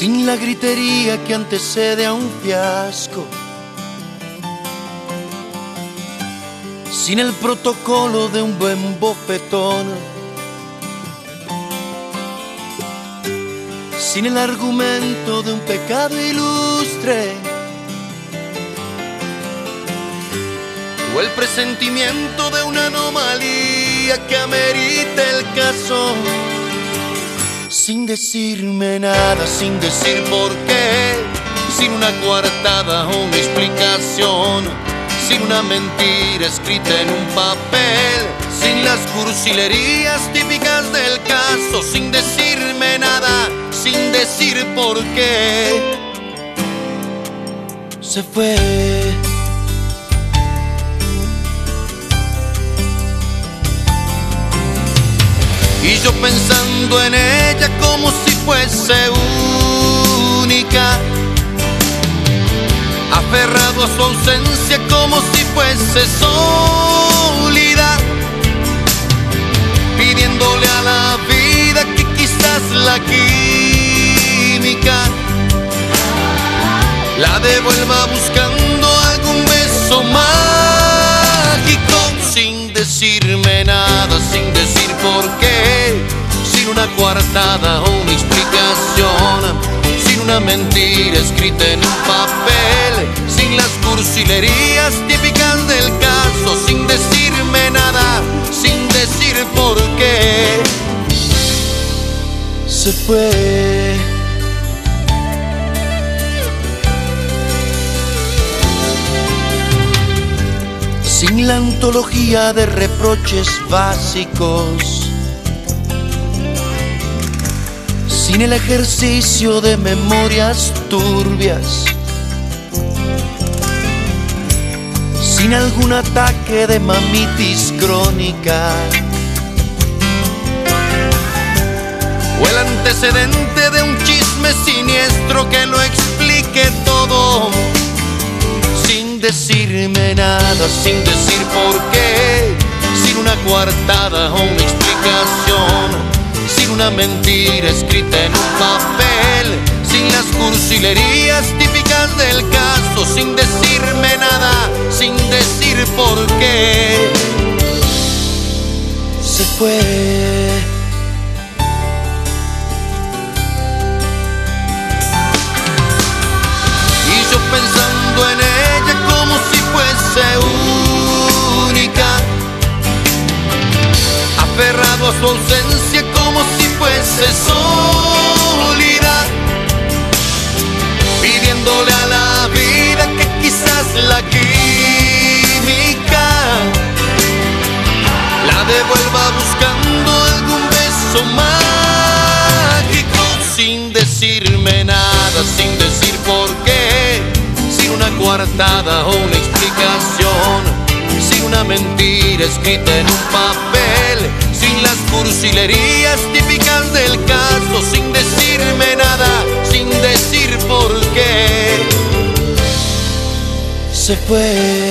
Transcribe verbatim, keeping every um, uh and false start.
sin la gritería que antecede a un fiasco, sin el protocolo de un buen bofetón, sin el argumento de un pecado ilustre o el presentimiento de una anomalía que amerite el caso, sin decirme nada, sin decir por qué, sin una coartada o una explicación, sin una mentira escrita en un papel, sin las cursilerías típicas del caso, sin decirme nada, sin decir por qué, se fue. Y yo pensando en ella como si fuese única, aferrado a su ausencia como si fuese sólida, pidiéndole a la vida que quizás la química la devuelva buscando algún beso mágico, sin decirme nada, sin decir por qué, sin una coartada o una explicación, sin una mentira escrita en un papel, sin las cursilerías típicas del caso, sin decirme nada, sin decir por qué, se fue. Sin la antología de reproches básicos, sin el ejercicio de memorias turbias, sin algún ataque de mamitis crónica o el antecedente de un chisme siniestro que lo explique todo, sin decirme nada, sin decir por qué, sin una coartada o una explicación, sin una mentira escrita en un papel, sin las cursilerías típicas del caso, sin decirme nada, sin decir por qué, se fue. Y yo pensando en ella como si fuese única, aferrado a su ausencia como si fuese sólida, pidiéndole a la vida que quizás la química la devuelva buscando algún beso mágico, sin decirme nada, sin decir por qué, sin una coartada o una explicación, sin una mentira escrita en un papel, sin las cursilerías típicas del caso, sin decirme nada, sin decir por qué, se fue.